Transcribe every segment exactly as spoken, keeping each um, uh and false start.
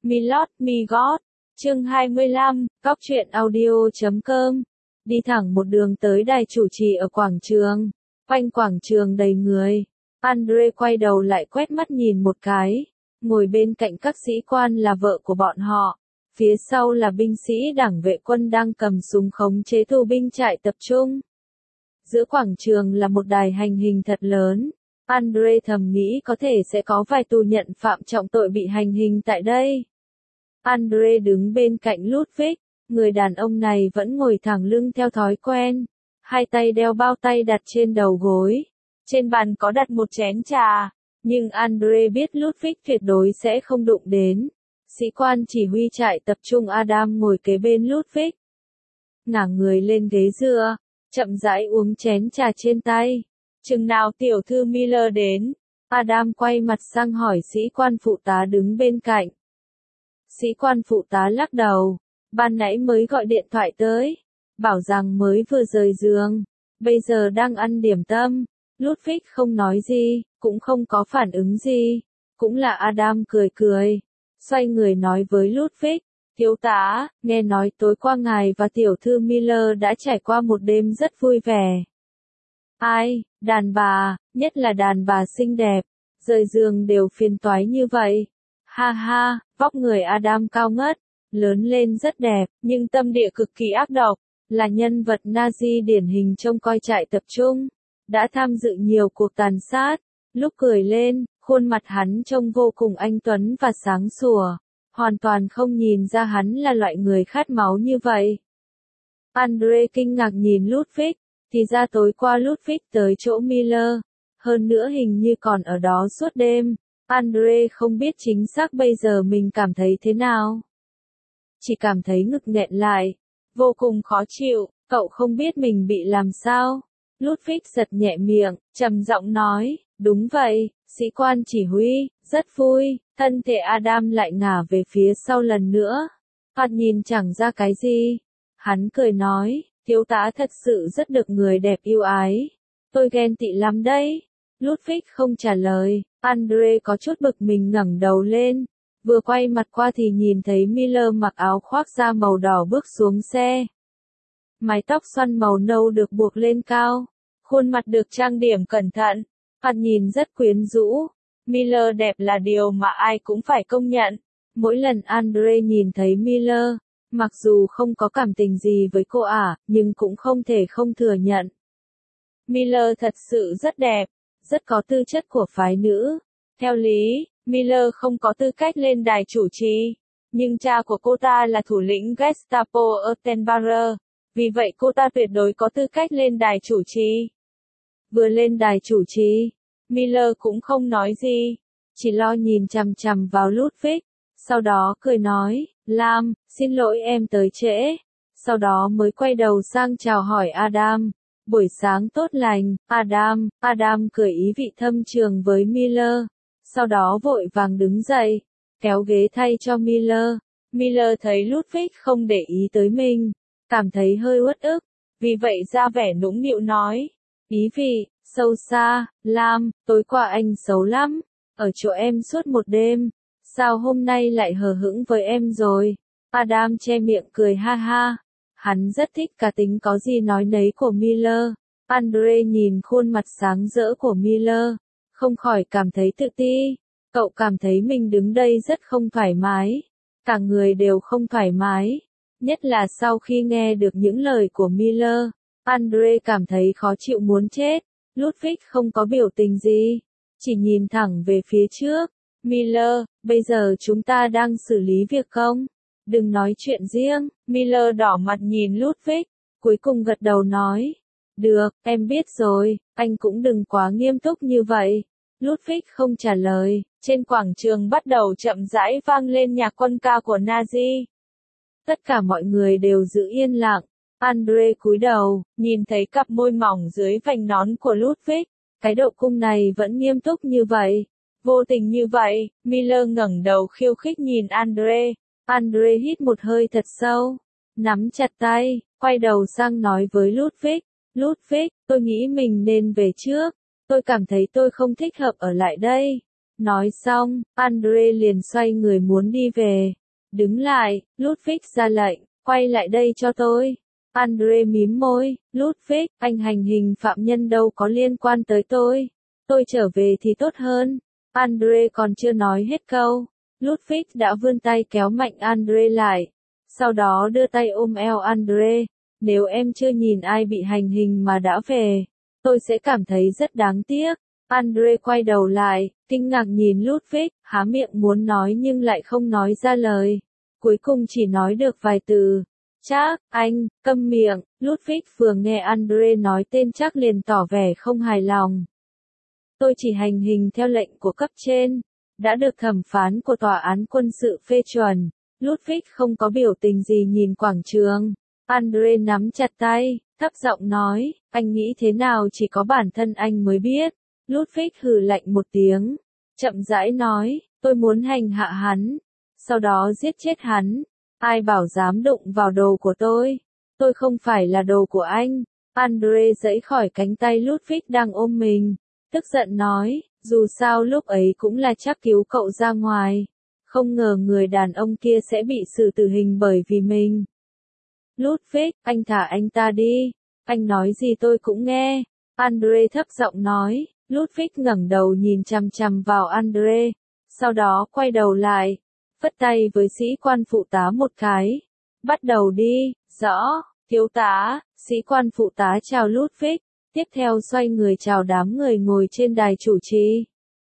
Milord Migot, chương hai mươi lăm, Góc truyện audio chấm com. Đi thẳng một đường tới đài chủ trì ở quảng trường. Quanh quảng trường đầy người. Andre quay đầu lại quét mắt nhìn một cái. Ngồi bên cạnh các sĩ quan là vợ của bọn họ. Phía sau là binh sĩ đảng vệ quân đang cầm súng khống chế tù binh trại tập trung. Giữa quảng trường là một đài hành hình thật lớn. Andre thầm nghĩ có thể sẽ có vài tù nhận phạm trọng tội bị hành hình tại đây. Andre đứng bên cạnh Ludwig, người đàn ông này vẫn ngồi thẳng lưng theo thói quen, hai tay đeo bao tay đặt trên đầu gối. Trên bàn có đặt một chén trà, nhưng Andre biết Ludwig tuyệt đối sẽ không đụng đến. Sĩ quan chỉ huy trại tập trung Adam ngồi kế bên Ludwig. Ngả người lên ghế dựa, chậm rãi uống chén trà trên tay. Chừng nào tiểu thư Miller đến? Adam quay mặt sang hỏi sĩ quan phụ tá đứng bên cạnh. Sĩ quan phụ tá lắc đầu. Ban nãy mới gọi điện thoại tới. Bảo rằng mới vừa rời giường. Bây giờ đang ăn điểm tâm. Ludwig không nói gì, cũng không có phản ứng gì. Cũng là Adam cười cười. Xoay người nói với Ludwig. Thiếu tá, nghe nói tối qua ngài và tiểu thư Miller đã trải qua một đêm rất vui vẻ. Ai, đàn bà, nhất là đàn bà xinh đẹp, rời giường đều phiền toái như vậy. Ha ha, vóc người Adam cao ngất, lớn lên rất đẹp, nhưng tâm địa cực kỳ ác độc, là nhân vật Nazi điển hình trông coi trại tập trung, đã tham dự nhiều cuộc tàn sát. Lúc cười lên, khuôn mặt hắn trông vô cùng anh tuấn và sáng sủa, hoàn toàn không nhìn ra hắn là loại người khát máu như vậy. Andre kinh ngạc nhìn Ludwig. Thì ra tối qua Ludwig tới chỗ Miller, hơn nữa hình như còn ở đó suốt đêm. Andre không biết chính xác bây giờ mình cảm thấy thế nào. Chỉ cảm thấy ngực nghẹn lại, vô cùng khó chịu, cậu không biết mình bị làm sao. Ludwig giật nhẹ miệng, trầm giọng nói, đúng vậy, sĩ quan chỉ huy, rất vui. Thân thể Adam lại ngả về phía sau lần nữa. Thoạt nhìn chẳng ra cái gì. Hắn cười nói. Thiếu tá thật sự rất được người đẹp yêu ái. Tôi ghen tị lắm đấy. Ludwig không trả lời. Andre có chút bực mình ngẩng đầu lên. Vừa quay mặt qua thì nhìn thấy Miller mặc áo khoác da màu đỏ bước xuống xe. Mái tóc xoăn màu nâu được buộc lên cao. Khuôn mặt được trang điểm cẩn thận. Thoạt nhìn rất quyến rũ. Miller đẹp là điều mà ai cũng phải công nhận. Mỗi lần Andre nhìn thấy Miller, mặc dù không có cảm tình gì với cô ả, nhưng cũng không thể không thừa nhận. Miller thật sự rất đẹp, rất có tư chất của phái nữ. Theo lý, Miller không có tư cách lên đài chủ trì, nhưng cha của cô ta là thủ lĩnh Gestapo ở Tenbarer, vì vậy cô ta tuyệt đối có tư cách lên đài chủ trì. Vừa lên đài chủ trì, Miller cũng không nói gì, chỉ lo nhìn chằm chằm vào Ludwig, sau đó cười nói. Lam, xin lỗi em tới trễ. Sau đó mới quay đầu sang chào hỏi Adam. Buổi sáng tốt lành, Adam. Adam cười ý vị thâm trường với Miller. Sau đó vội vàng đứng dậy, kéo ghế thay cho Miller. Miller thấy Ludwig không để ý tới mình, cảm thấy hơi uất ức, vì vậy ra vẻ nũng nịu nói. Ý vị, sâu xa, Lam, tối qua anh xấu lắm, ở chỗ em suốt một đêm. Sao hôm nay lại hờ hững với em rồi? Adam che miệng cười ha ha. Hắn rất thích cá tính có gì nói nấy của Miller. Andre nhìn khuôn mặt sáng rỡ của Miller, không khỏi cảm thấy tự ti. Cậu cảm thấy mình đứng đây rất không thoải mái. Cả người đều không thoải mái. Nhất là sau khi nghe được những lời của Miller, Andre cảm thấy khó chịu muốn chết. Ludwig không có biểu tình gì, chỉ nhìn thẳng về phía trước. Miller, bây giờ chúng ta đang xử lý việc công. Đừng nói chuyện riêng. Miller đỏ mặt nhìn Ludwig, cuối cùng gật đầu nói. Được, em biết rồi, anh cũng đừng quá nghiêm túc như vậy. Ludwig không trả lời. Trên quảng trường bắt đầu chậm rãi vang lên nhạc quân ca của Nazi. Tất cả mọi người đều giữ yên lặng. Andre cúi đầu, nhìn thấy cặp môi mỏng dưới vành nón của Ludwig. Cái độ cung này vẫn nghiêm túc như vậy. Vô tình như vậy, Miller ngẩng đầu khiêu khích nhìn Andre. Andre hít một hơi thật sâu, nắm chặt tay, quay đầu sang nói với Ludwig. Ludwig, tôi nghĩ mình nên về trước. Tôi cảm thấy tôi không thích hợp ở lại đây. Nói xong, Andre liền xoay người muốn đi về. Đứng lại, Ludwig ra lệnh, quay lại đây cho tôi. Andre mím môi, Ludwig, anh hành hình phạm nhân đâu có liên quan tới tôi. Tôi trở về thì tốt hơn. Andre còn chưa nói hết câu. Ludwig đã vươn tay kéo mạnh Andre lại. Sau đó đưa tay ôm eo Andre. Nếu em chưa nhìn ai bị hành hình mà đã về, tôi sẽ cảm thấy rất đáng tiếc. Andre quay đầu lại, kinh ngạc nhìn Ludwig, há miệng muốn nói nhưng lại không nói ra lời. Cuối cùng chỉ nói được vài từ. Chắc, anh, câm miệng. Ludwig vừa nghe Andre nói tên Chắc liền tỏ vẻ không hài lòng. Tôi chỉ hành hình theo lệnh của cấp trên, đã được thẩm phán của tòa án quân sự phê chuẩn. Ludwig không có biểu tình gì nhìn quảng trường. Andre nắm chặt tay, thấp giọng nói, anh nghĩ thế nào chỉ có bản thân anh mới biết. Ludwig hừ lạnh một tiếng, chậm rãi nói, tôi muốn hành hạ hắn, sau đó giết chết hắn. Ai bảo dám đụng vào đồ của tôi? Tôi không phải là đồ của anh. Andre giãy khỏi cánh tay Ludwig đang ôm mình, tức giận nói, dù sao lúc ấy cũng là Chắc cứu cậu ra ngoài. Không ngờ người đàn ông kia sẽ bị xử tử hình bởi vì mình. Ludwig, anh thả anh ta đi. Anh nói gì tôi cũng nghe. Andre thấp giọng nói. Ludwig ngẩng đầu nhìn chằm chằm vào Andre, sau đó quay đầu lại, phất tay với sĩ quan phụ tá một cái. Bắt đầu đi. Rõ, thiếu tá. Sĩ quan phụ tá chào Ludwig, tiếp theo xoay người chào đám người ngồi trên đài chủ trì.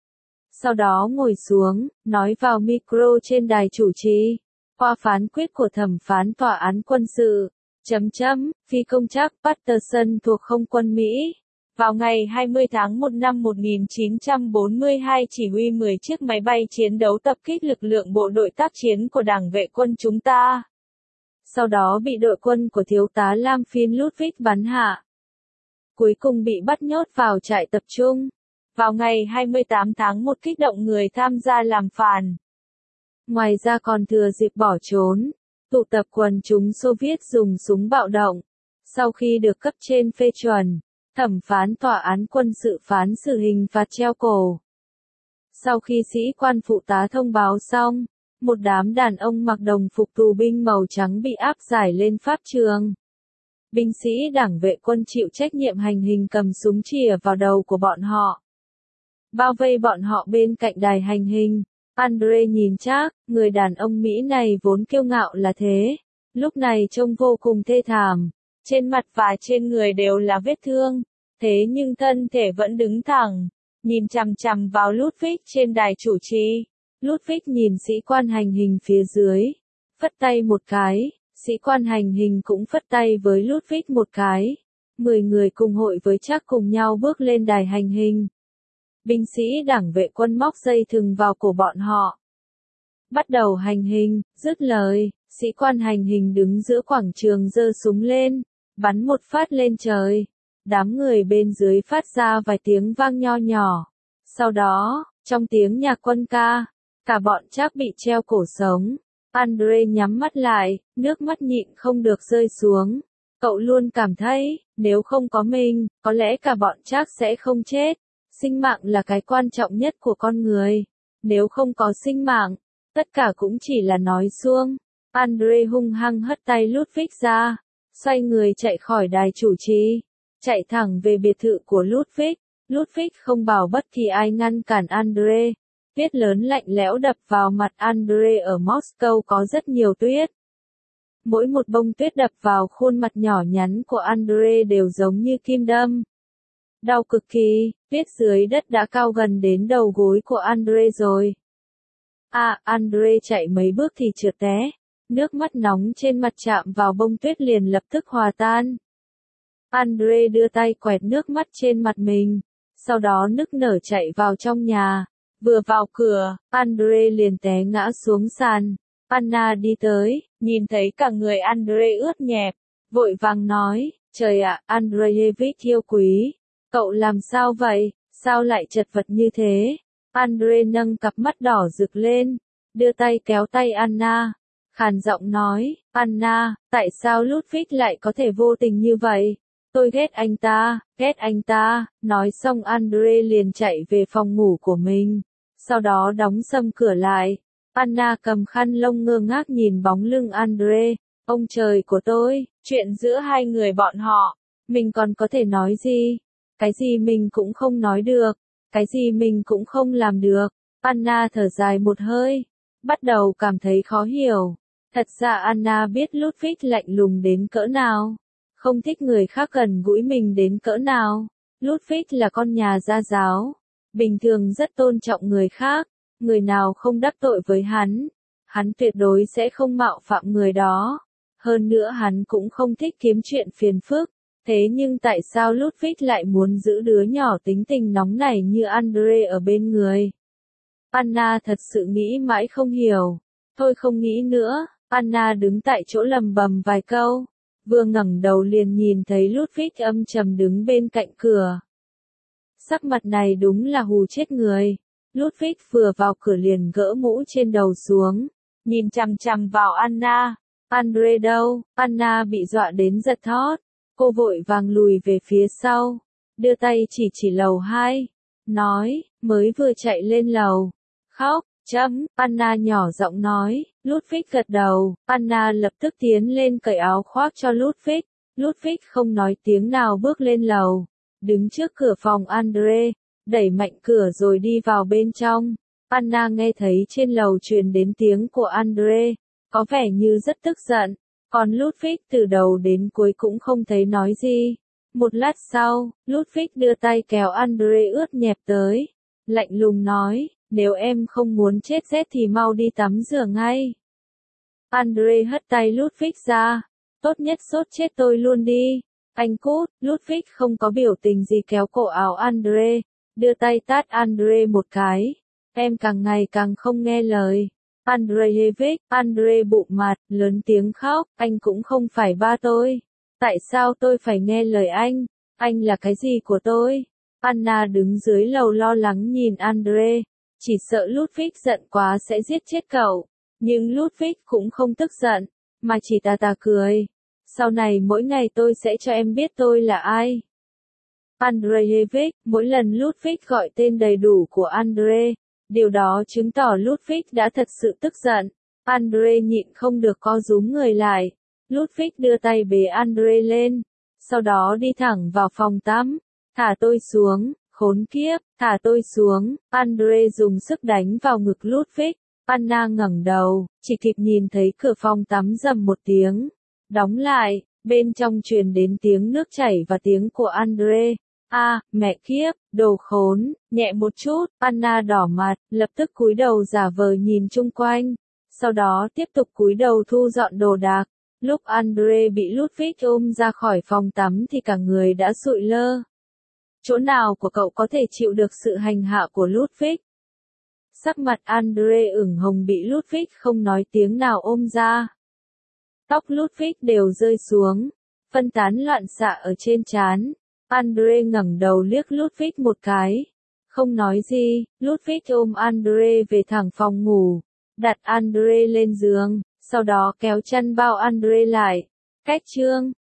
Sau đó ngồi xuống, nói vào micro trên đài chủ trì. Qua phán quyết của thẩm phán tòa án quân sự, chấm chấm, phi công Chắc Patterson thuộc không quân Mỹ. Vào ngày hai mươi tháng một năm một nghìn chín trăm bốn mươi hai chỉ huy mười chiếc máy bay chiến đấu tập kích lực lượng bộ đội tác chiến của Đảng vệ quân chúng ta. Sau đó bị đội quân của thiếu tá Lam Phin Ludwig bắn hạ. Cuối cùng bị bắt nhốt vào trại tập trung. Vào ngày hai mươi tám tháng một kích động người tham gia làm phản. Ngoài ra còn thừa dịp bỏ trốn, tụ tập quần chúng Xô Viết dùng súng bạo động. Sau khi được cấp trên phê chuẩn, thẩm phán tòa án quân sự phán xử hình phạt treo cổ. Sau khi sĩ quan phụ tá thông báo xong, một đám đàn ông mặc đồng phục tù binh màu trắng bị áp giải lên pháp trường. Binh sĩ đảng vệ quân chịu trách nhiệm hành hình cầm súng chĩa vào đầu của bọn họ. Bao vây bọn họ bên cạnh đài hành hình. Andre nhìn Chắc, người đàn ông Mỹ này vốn kiêu ngạo là thế. Lúc này trông vô cùng thê thảm. Trên mặt và trên người đều là vết thương. Thế nhưng thân thể vẫn đứng thẳng. Nhìn chằm chằm vào Ludwig trên đài chủ trì. Ludwig nhìn sĩ quan hành hình phía dưới. Phất tay một cái. Sĩ quan hành hình cũng phất tay với Ludwig một cái. Mười người cùng hội với Chắc cùng nhau bước lên đài hành hình. Binh sĩ đảng vệ quân móc dây thừng vào cổ bọn họ. Bắt đầu hành hình, dứt lời, sĩ quan hành hình đứng giữa quảng trường giơ súng lên, bắn một phát lên trời. Đám người bên dưới phát ra vài tiếng vang nho nhỏ. Sau đó, trong tiếng nhạc quân ca, cả bọn Chắc bị treo cổ sống. Andre nhắm mắt lại, nước mắt nhịn không được rơi xuống. Cậu luôn cảm thấy, nếu không có mình, có lẽ cả bọn Chắc sẽ không chết. Sinh mạng là cái quan trọng nhất của con người. Nếu không có sinh mạng, tất cả cũng chỉ là nói suông. Andre hung hăng hất tay Ludwig ra, xoay người chạy khỏi đài chủ trì, chạy thẳng về biệt thự của Ludwig. Ludwig không bảo bất kỳ ai ngăn cản Andre. Tuyết lớn lạnh lẽo đập vào mặt Andre. Ở Moscow có rất nhiều tuyết. Mỗi một bông tuyết đập vào khuôn mặt nhỏ nhắn của Andre đều giống như kim đâm. Đau cực kỳ, tuyết dưới đất đã cao gần đến đầu gối của Andre rồi. À, Andre chạy mấy bước thì trượt té. Nước mắt nóng trên mặt chạm vào bông tuyết liền lập tức hòa tan. Andre đưa tay quẹt nước mắt trên mặt mình. Sau đó nức nở chạy vào trong nhà. Vừa vào cửa, Andre liền té ngã xuống sàn. Anna đi tới, nhìn thấy cả người Andre ướt nhẹp. Vội vàng nói, trời ạ, Andreyevich yêu quý. Cậu làm sao vậy? Sao lại chật vật như thế? Andre nâng cặp mắt đỏ rực lên, đưa tay kéo tay Anna, khàn giọng nói, Anna, tại sao Ludwig lại có thể vô tình như vậy? Tôi ghét anh ta, ghét anh ta. Nói xong Andre liền chạy về phòng ngủ của mình. sau đó đóng sầm cửa lại. Anna cầm khăn lông ngơ ngác nhìn bóng lưng Andre. Ông trời của tôi, chuyện giữa hai người bọn họ, mình còn có thể nói gì? Cái gì mình cũng không nói được, cái gì mình cũng không làm được. Anna thở dài một hơi, bắt đầu cảm thấy khó hiểu. Thật ra Anna biết Ludwig lạnh lùng đến cỡ nào, không thích người khác gần gũi mình đến cỡ nào. Ludwig là con nhà gia giáo, bình thường rất tôn trọng người khác, người nào không đắc tội với hắn, hắn tuyệt đối sẽ không mạo phạm người đó. Hơn nữa hắn cũng không thích kiếm chuyện phiền phức, thế nhưng tại sao Ludwig lại muốn giữ đứa nhỏ tính tình nóng nảy như Andre ở bên người? Anna thật sự nghĩ mãi không hiểu. Thôi không nghĩ nữa, Anna đứng tại chỗ lầm bầm vài câu, vừa ngẩng đầu liền nhìn thấy Ludwig âm trầm đứng bên cạnh cửa. Sắc mặt này đúng là hù chết người. Ludwig vừa vào cửa liền gỡ mũ trên đầu xuống, nhìn chằm chằm vào Anna. Andre đâu? Anna bị dọa đến giật thót. Cô vội vàng lùi về phía sau, đưa tay chỉ chỉ lầu hai, nói, mới vừa chạy lên lầu. Khóc, chấm, Anna nhỏ giọng nói. Ludwig gật đầu, Anna lập tức tiến lên cởi áo khoác cho Ludwig. Ludwig không nói tiếng nào bước lên lầu, đứng trước cửa phòng Andre, đẩy mạnh cửa rồi đi vào bên trong. Anna nghe thấy trên lầu truyền đến tiếng của Andre, có vẻ như rất tức giận, còn Ludwig từ đầu đến cuối cũng không thấy nói gì. Một lát sau, Ludwig đưa tay kéo Andre ướt nhẹp tới, lạnh lùng nói, nếu em không muốn chết rét thì mau đi tắm rửa ngay. Andre hất tay Ludwig ra, tốt nhất sốt chết tôi luôn đi. Anh cút. Ludwig không có biểu tình gì kéo cổ áo Andre, đưa tay tát Andre một cái. Em càng ngày càng không nghe lời. Andreevich, Andre bụng mặt, lớn tiếng khóc, anh cũng không phải ba tôi. Tại sao tôi phải nghe lời anh? Anh là cái gì của tôi? Anna đứng dưới lầu lo lắng nhìn Andre, chỉ sợ Ludwig giận quá sẽ giết chết cậu. Nhưng Ludwig cũng không tức giận, mà chỉ tà tà cười. Sau này mỗi ngày tôi sẽ cho em biết tôi là ai. Andreevich, mỗi lần Ludwig gọi tên đầy đủ của Andre, điều đó chứng tỏ Ludwig đã thật sự tức giận. Andre nhịn không được co rúm người lại. Ludwig đưa tay bế Andre lên, sau đó đi thẳng vào phòng tắm. Thả tôi xuống, khốn kiếp, thả tôi xuống. Andre dùng sức đánh vào ngực Ludwig. Anna ngẩng đầu, chỉ kịp nhìn thấy cửa phòng tắm rầm một tiếng, đóng lại, bên trong truyền đến tiếng nước chảy và tiếng của Andre. A, à, mẹ kiếp, đồ khốn, nhẹ một chút. Anna đỏ mặt, lập tức cúi đầu giả vờ nhìn chung quanh, sau đó tiếp tục cúi đầu thu dọn đồ đạc. Lúc Andre bị Ludwig ôm ra khỏi phòng tắm thì cả người đã sụi lơ. Chỗ nào của cậu có thể chịu được sự hành hạ của Ludwig? Sắc mặt Andre ửng hồng bị Ludwig không nói tiếng nào ôm ra. Tóc Ludwig đều rơi xuống, phân tán loạn xạ ở trên trán. Andre ngẩng đầu liếc Ludwig một cái, không nói gì. Ludwig ôm Andre về thẳng phòng ngủ, đặt Andre lên giường, sau đó kéo chăn bao Andre lại. Cách chương